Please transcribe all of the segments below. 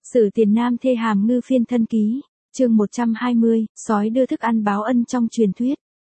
Sử Tiền Nam thê Hàm Ngư phiên thân ký, chương 120, sói đưa thức ăn báo ân trong truyền thuyết.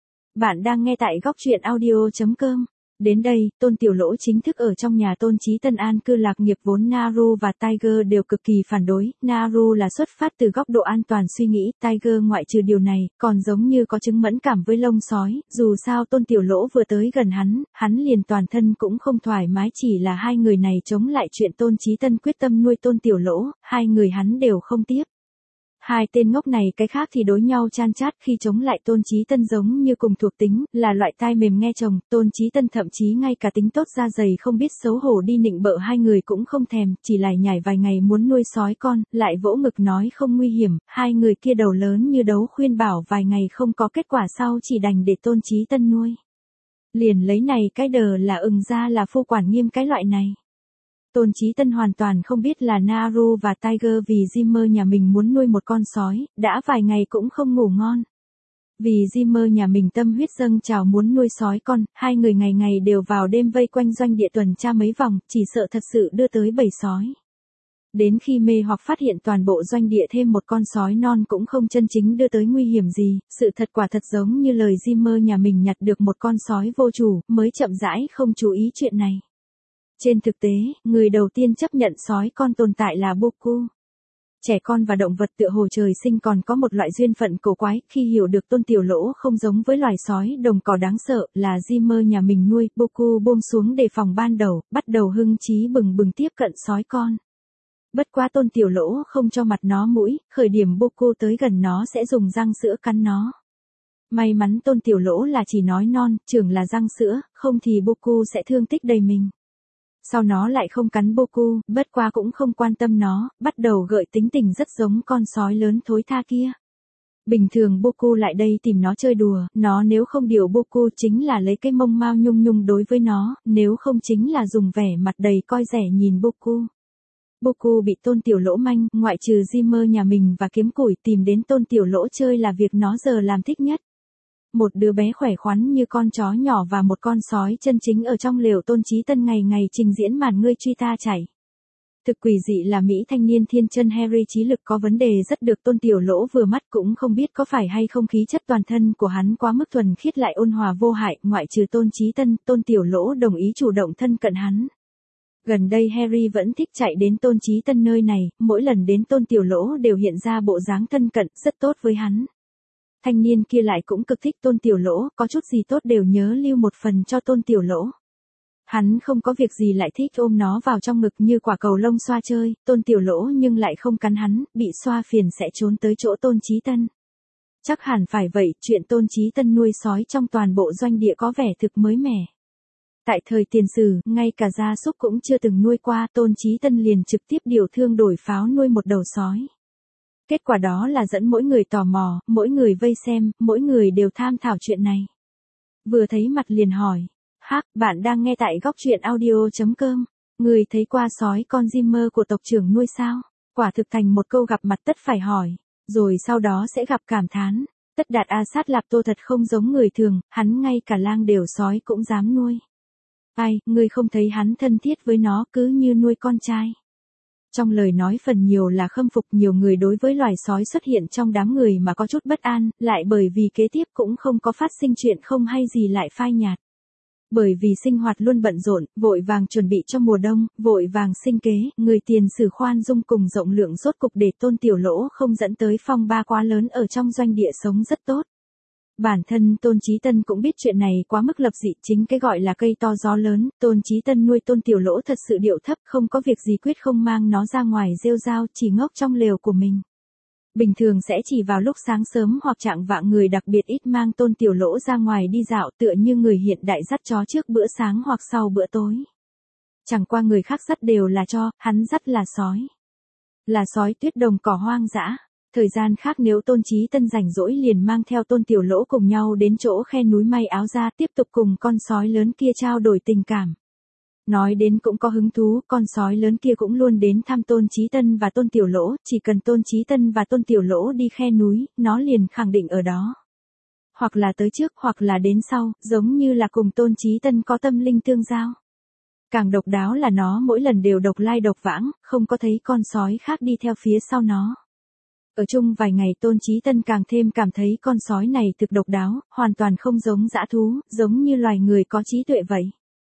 Bạn đang nghe tại góc truyện audio.com. Đến đây, Tôn Tiểu Lỗ chính thức ở trong nhà Tôn Chí Tân an cư lạc nghiệp vốn Naru và Tiger đều cực kỳ phản đối. Naru là xuất phát từ góc độ an toàn suy nghĩ, Tiger ngoại trừ điều này, còn giống như có chứng mẫn cảm với lông sói. Dù sao Tôn Tiểu Lỗ vừa tới gần hắn liền toàn thân cũng không thoải mái, chỉ là hai người này chống lại chuyện Tôn Chí Tân quyết tâm nuôi Tôn Tiểu Lỗ, hai người hắn đều không tiếp. Hai tên ngốc này cái khác thì đối nhau chan chát khi chống lại Tôn Chí Tân giống như cùng thuộc tính, là loại tai mềm nghe chồng. Tôn Chí Tân thậm chí ngay cả tính tốt da dày không biết xấu hổ đi nịnh bợ hai người cũng không thèm, chỉ lải nhải vài ngày muốn nuôi sói con, lại vỗ ngực nói không nguy hiểm. Hai người kia đầu lớn như đấu khuyên bảo vài ngày không có kết quả sau chỉ đành để Tôn Chí Tân nuôi. Liền lấy này cái đờ là ra là phu quản nghiêm cái loại này. Tôn Chí Tân hoàn toàn không biết là Naru và Tiger vì Jimmer nhà mình muốn nuôi một con sói, đã vài ngày cũng không ngủ ngon. Vì Jimmer nhà mình tâm huyết dâng trào muốn nuôi sói con, hai người ngày ngày đều vào đêm vây quanh doanh địa tuần tra mấy vòng, chỉ sợ thật sự đưa tới bầy sói. Đến khi mê hoặc phát hiện toàn bộ doanh địa thêm một con sói non cũng không chân chính đưa tới nguy hiểm gì, sự thật quả thật giống như lời Jimmer nhà mình nhặt được một con sói vô chủ, mới chậm rãi không chú ý chuyện này. Trên thực tế, người đầu tiên chấp nhận sói con tồn tại là Boku. Trẻ con và động vật tựa hồ trời sinh còn có một loại duyên phận cổ quái, khi hiểu được Tôn Tiểu Lỗ không giống với loài sói đồng cỏ đáng sợ là Jimmer nhà mình nuôi, Boku buông xuống đề phòng ban đầu, bắt đầu hưng trí bừng bừng tiếp cận sói con. Bất quá Tôn Tiểu Lỗ không cho mặt nó mũi, khởi điểm Boku tới gần nó sẽ dùng răng sữa cắn nó. May mắn Tôn Tiểu Lỗ là chỉ nói non, trưởng là răng sữa, không thì Boku sẽ thương tích đầy mình. Sau nó lại không cắn Boku, bất qua cũng không quan tâm nó, bắt đầu gợi tính tình rất giống con sói lớn thối tha kia. Bình thường Boku lại đây tìm nó chơi đùa, nó nếu không điều Boku chính là lấy cái mông mao nhung nhung đối với nó, nếu không chính là dùng vẻ mặt đầy coi rẻ nhìn Boku. Boku bị Tôn Tiểu Lỗ manh, ngoại trừ Jimmer nhà mình và kiếm củi tìm đến Tôn Tiểu Lỗ chơi là việc nó giờ làm thích nhất. Một đứa bé khỏe khoắn như con chó nhỏ và một con sói chân chính ở trong lều Tôn Chí Tân ngày ngày trình diễn màn ngươi truy ta chảy. Thực quỷ dị là Mỹ thanh niên thiên chân Harry trí lực có vấn đề rất được Tôn Tiểu Lỗ vừa mắt, cũng không biết có phải hay không khí chất toàn thân của hắn quá mức thuần khiết lại ôn hòa vô hại, ngoại trừ Tôn Chí Tân, Tôn Tiểu Lỗ đồng ý chủ động thân cận hắn. Gần đây Harry vẫn thích chạy đến Tôn Chí Tân nơi này, mỗi lần đến Tôn Tiểu Lỗ đều hiện ra bộ dáng thân cận, rất tốt với hắn. Thanh niên kia lại cũng cực thích Tôn Tiểu Lỗ, có chút gì tốt đều nhớ lưu một phần cho Tôn Tiểu Lỗ. Hắn không có việc gì lại thích ôm nó vào trong ngực như quả cầu lông xoa chơi, Tôn Tiểu Lỗ nhưng lại không cắn hắn, bị xoa phiền sẽ trốn tới chỗ Tôn Chí Tân. Chắc hẳn phải vậy, chuyện Tôn Chí Tân nuôi sói trong toàn bộ doanh địa có vẻ thực mới mẻ. Tại thời tiền sử, ngay cả gia súc cũng chưa từng nuôi qua, Tôn Chí Tân liền trực tiếp điều thương đổi pháo nuôi một đầu sói. Kết quả đó là dẫn mỗi người tò mò, mỗi người vây xem, mỗi người đều tham thảo chuyện này. Vừa thấy mặt liền hỏi, hắc, bạn đang nghe tại góc truyện audio.com, người thấy qua sói con Jimmer của tộc trưởng nuôi sao? Quả thực thành một câu gặp mặt tất phải hỏi, rồi sau đó sẽ gặp cảm thán. Tất Đạt A Sát Lạp Tô thật không giống người thường, hắn ngay cả lang đều sói cũng dám nuôi. Ai, ngươi không thấy hắn thân thiết với nó cứ như nuôi con trai. Trong lời nói phần nhiều là khâm phục, nhiều người đối với loài sói xuất hiện trong đám người mà có chút bất an, lại bởi vì kế tiếp cũng không có phát sinh chuyện không hay gì lại phai nhạt. Bởi vì sinh hoạt luôn bận rộn, vội vàng chuẩn bị cho mùa đông, vội vàng sinh kế, người tiền sử khoan dung cùng rộng lượng rốt cục để Tôn Tiểu Lỗ không dẫn tới phong ba quá lớn ở trong doanh địa sống rất tốt. Bản thân Tôn Chí Tân cũng biết chuyện này quá mức lập dị, chính cái gọi là cây to gió lớn, Tôn Chí Tân nuôi Tôn Tiểu Lỗ thật sự điệu thấp, không có việc gì quyết không mang nó ra ngoài rêu rao, chỉ ngốc trong lều của mình. Bình thường sẽ chỉ vào lúc sáng sớm hoặc trạng vạng, người đặc biệt ít mang Tôn Tiểu Lỗ ra ngoài đi dạo, tựa như người hiện đại dắt chó trước bữa sáng hoặc sau bữa tối. Chẳng qua người khác dắt đều là cho, hắn dắt là sói. Là sói tuyết đồng cỏ hoang dã. Thời gian khác nếu Tôn Chí Tân rảnh rỗi liền mang theo Tôn Tiểu Lỗ cùng nhau đến chỗ khe núi may áo ra, tiếp tục cùng con sói lớn kia trao đổi tình cảm. Nói đến cũng có hứng thú, con sói lớn kia cũng luôn đến thăm Tôn Chí Tân và Tôn Tiểu Lỗ, chỉ cần Tôn Chí Tân và Tôn Tiểu Lỗ đi khe núi, nó liền khẳng định ở đó. Hoặc là tới trước hoặc là đến sau, giống như là cùng Tôn Chí Tân có tâm linh tương giao. Càng độc đáo là nó mỗi lần đều độc lai độc vãng, không có thấy con sói khác đi theo phía sau nó. Ở chung vài ngày Tôn Chí Tân càng thêm cảm thấy con sói này thực độc đáo, hoàn toàn không giống dã thú, giống như loài người có trí tuệ vậy.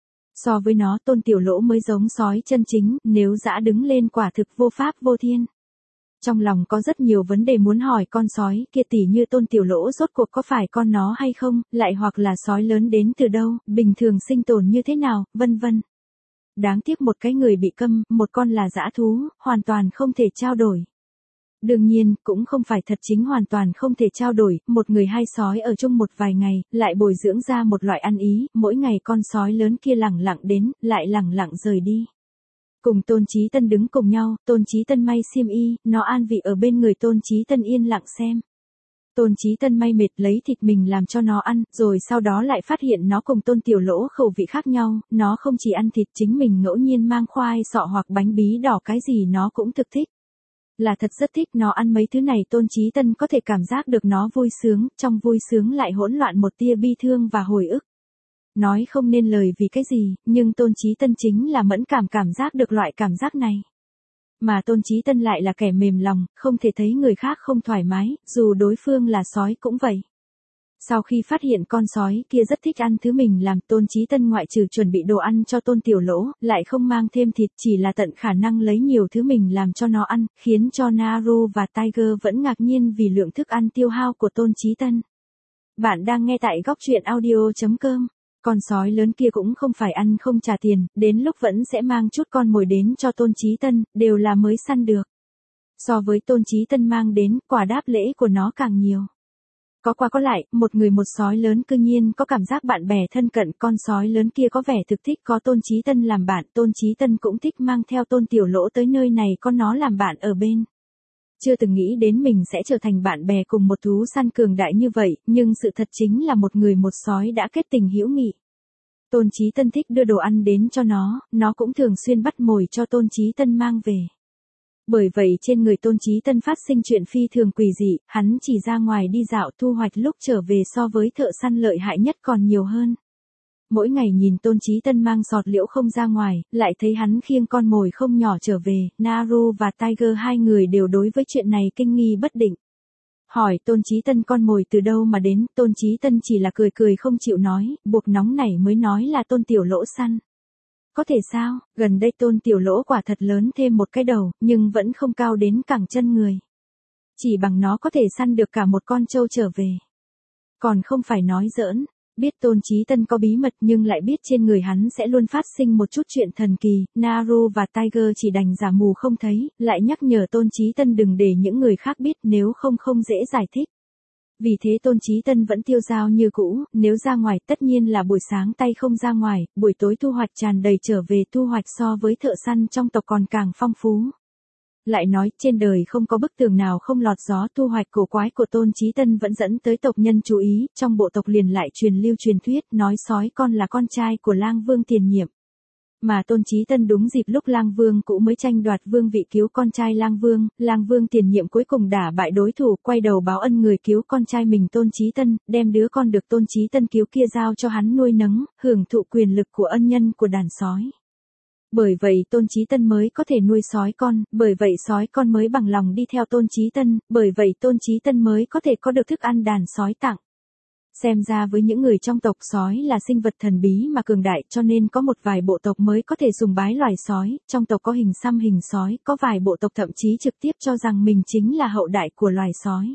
So với nó Tôn Tiểu Lỗ mới giống sói chân chính, nếu dã đứng lên quả thực vô pháp vô thiên. Trong lòng có rất nhiều vấn đề muốn hỏi con sói kia tỉ như Tôn Tiểu Lỗ rốt cuộc có phải con nó hay không, lại hoặc là sói lớn đến từ đâu, bình thường sinh tồn như thế nào, vân vân. Đáng tiếc một cái người bị câm, một con là dã thú, hoàn toàn không thể trao đổi. Đương nhiên, cũng không phải thật chính hoàn toàn không thể trao đổi, một người hai sói ở chung một vài ngày, lại bồi dưỡng ra một loại ăn ý, mỗi ngày con sói lớn kia lẳng lặng đến, lại lẳng lặng rời đi. Cùng Tôn Chí Tân đứng cùng nhau, Tôn Chí Tân may xiêm y, nó an vị ở bên người Tôn Chí Tân yên lặng xem. Tôn Chí Tân may mệt lấy thịt mình làm cho nó ăn, rồi sau đó lại phát hiện nó cùng Tôn Tiểu Lỗ khẩu vị khác nhau, nó không chỉ ăn thịt chính mình ngẫu nhiên mang khoai sọ hoặc bánh bí đỏ cái gì nó cũng thực thích. Là thật rất thích nó ăn mấy thứ này Tôn Chí Tân có thể cảm giác được nó vui sướng, trong vui sướng lại hỗn loạn một tia bi thương và hồi ức. Nói không nên lời vì cái gì, nhưng Tôn Chí Tân chính là mẫn cảm giác được loại cảm giác này. Mà Tôn Chí Tân lại là kẻ mềm lòng, không thể thấy người khác không thoải mái, dù đối phương là sói cũng vậy. Sau khi phát hiện con sói kia rất thích ăn thứ mình làm, Tôn Chí Tân ngoại trừ chuẩn bị đồ ăn cho Tôn Tiểu Lỗ, lại không mang thêm thịt, chỉ là tận khả năng lấy nhiều thứ mình làm cho nó ăn, khiến cho Naru và Tiger vẫn ngạc nhiên vì lượng thức ăn tiêu hao của Tôn Chí Tân. Bạn đang nghe tại góc truyện audio.com. Con sói lớn kia cũng không phải ăn không trả tiền, đến lúc vẫn sẽ mang chút con mồi đến cho Tôn Chí Tân, đều là mới săn được. So với Tôn Chí Tân mang đến, quả đáp lễ của nó càng nhiều. Có qua có lại, một người một sói lớn cư nhiên có cảm giác bạn bè thân cận, con sói lớn kia có vẻ thực thích có Tôn Chí Tân làm bạn, Tôn Chí Tân cũng thích mang theo Tôn Tiểu Lỗ tới nơi này con nó làm bạn ở bên. Chưa từng nghĩ đến mình sẽ trở thành bạn bè cùng một thú săn cường đại như vậy, nhưng sự thật chính là một người một sói đã kết tình hữu nghị. Tôn Chí Tân thích đưa đồ ăn đến cho nó cũng thường xuyên bắt mồi cho Tôn Chí Tân mang về. Bởi vậy trên người Tôn Chí Tân phát sinh chuyện phi thường quỷ dị, hắn chỉ ra ngoài đi dạo thu hoạch lúc trở về so với thợ săn lợi hại nhất còn nhiều hơn. Mỗi ngày nhìn Tôn Chí Tân mang sọt liễu không ra ngoài, lại thấy hắn khiêng con mồi không nhỏ trở về, Naru và Tiger hai người đều đối với chuyện này kinh nghi bất định. Hỏi Tôn Chí Tân con mồi từ đâu mà đến, Tôn Chí Tân chỉ là cười cười không chịu nói, buộc nóng nảy mới nói là Tôn Tiểu Lỗ săn. Có thể sao, gần đây Tôn Tiểu Lỗ quả thật lớn thêm một cái đầu, nhưng vẫn không cao đến cẳng chân người. Chỉ bằng nó có thể săn được cả một con trâu trở về. Còn không phải nói giỡn. Biết Tôn Chí Tân có bí mật nhưng lại biết trên người hắn sẽ luôn phát sinh một chút chuyện thần kỳ, Naru và Tiger chỉ đành giả mù không thấy, lại nhắc nhở Tôn Chí Tân đừng để những người khác biết nếu không dễ giải thích. Vì thế Tôn Chí Tân vẫn tiêu dao như cũ, nếu ra ngoài tất nhiên là buổi sáng tay không ra ngoài, buổi tối thu hoạch tràn đầy trở về thu hoạch so với thợ săn trong tộc còn càng phong phú. Lại nói trên đời không có bức tường nào không lọt gió thu hoạch cổ quái của Tôn Chí Tân vẫn dẫn tới tộc nhân chú ý, trong bộ tộc liền lại truyền lưu truyền thuyết nói sói con là con trai của Lang Vương tiền nhiệm. Mà Tôn Chí Tân đúng dịp lúc Lang Vương cũ mới tranh đoạt vương vị cứu con trai Lang Vương tiền nhiệm cuối cùng đả bại đối thủ quay đầu báo ân người cứu con trai mình Tôn Chí Tân, đem đứa con được Tôn Chí Tân cứu kia giao cho hắn nuôi nấng, hưởng thụ quyền lực của ân nhân của đàn sói. Bởi vậy Tôn Chí Tân mới có thể nuôi sói con, bởi vậy sói con mới bằng lòng đi theo Tôn Chí Tân, bởi vậy Tôn Chí Tân mới có thể có được thức ăn đàn sói tặng. Xem ra với những người trong tộc sói là sinh vật thần bí mà cường đại cho nên có một vài bộ tộc mới có thể sùng bái loài sói, trong tộc có hình xăm hình sói, có vài bộ tộc thậm chí trực tiếp cho rằng mình chính là hậu đại của loài sói.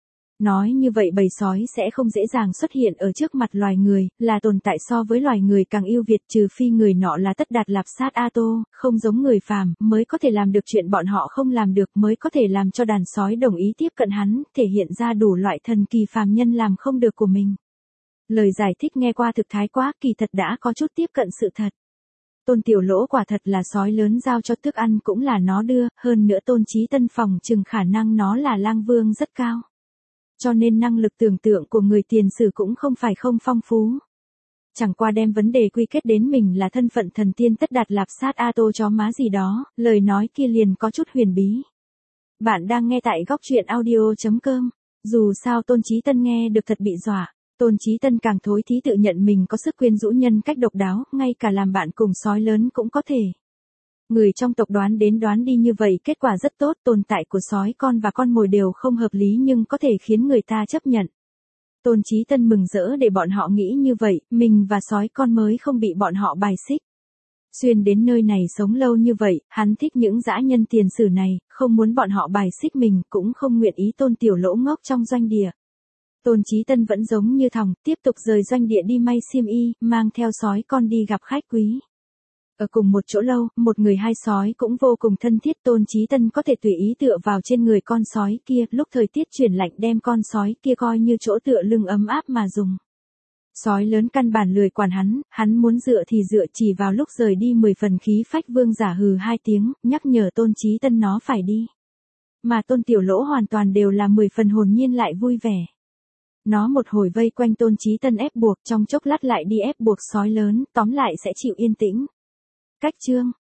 Nói như vậy bầy sói sẽ không dễ dàng xuất hiện ở trước mặt loài người, là tồn tại so với loài người càng ưu việt trừ phi người nọ là tất đạt lạp sát A-tô, không giống người phàm, mới có thể làm được chuyện bọn họ không làm được, mới có thể làm cho đàn sói đồng ý tiếp cận hắn, thể hiện ra đủ loại thần kỳ phàm nhân làm không được của mình. Lời giải thích nghe qua thực thái quá, kỳ thật đã có chút tiếp cận sự thật. Tôn Tiểu Lỗ quả thật là sói lớn giao cho thức ăn cũng là nó đưa, hơn nữa Tôn Chí Tân phòng chừng khả năng nó là Lang Vương rất cao. Cho nên năng lực tưởng tượng của người tiền sử cũng không phải không phong phú. Chẳng qua đem vấn đề quy kết đến mình là thân phận thần tiên tất đạt lạp sát A-tô chó má gì đó, lời nói kia liền có chút huyền bí. Bạn đang nghe tại góc truyện audio.com, dù sao Tôn Chí Tân nghe được thật bị dọa. Tôn Chí Tân càng thối thí tự nhận mình có sức quyến rũ nhân cách độc đáo, ngay cả làm bạn cùng sói lớn cũng có thể. Người trong tộc đoán đến đoán đi như vậy kết quả rất tốt, tồn tại của sói con và con mồi đều không hợp lý nhưng có thể khiến người ta chấp nhận. Tôn Chí Tân mừng rỡ để bọn họ nghĩ như vậy, mình và sói con mới không bị bọn họ bài xích. Xuyên đến nơi này sống lâu như vậy, hắn thích những dã nhân tiền sử này, không muốn bọn họ bài xích mình, cũng không nguyện ý Tôn Tiểu Lỗ ngốc trong doanh địa. Tôn Chí Tân vẫn giống như thòng, tiếp tục rời doanh địa đi may xiêm y, mang theo sói con đi gặp khách quý. Ở cùng một chỗ lâu, một người hai sói cũng vô cùng thân thiết, Tôn Chí Tân có thể tùy ý tựa vào trên người con sói kia, lúc thời tiết chuyển lạnh đem con sói kia coi như chỗ tựa lưng ấm áp mà dùng. Sói lớn căn bản lười quản hắn muốn dựa thì dựa, chỉ vào lúc rời đi 10 phần khí phách vương giả hừ 2 tiếng, nhắc nhở Tôn Chí Tân nó phải đi. Mà Tôn Tiểu Lỗ hoàn toàn đều là 10 phần hồn nhiên lại vui vẻ. Nó một hồi vây quanh Tôn Chí Tân ép buộc, trong chốc lát lại đi ép buộc sói lớn, tóm lại sẽ chịu yên tĩnh. Cách chương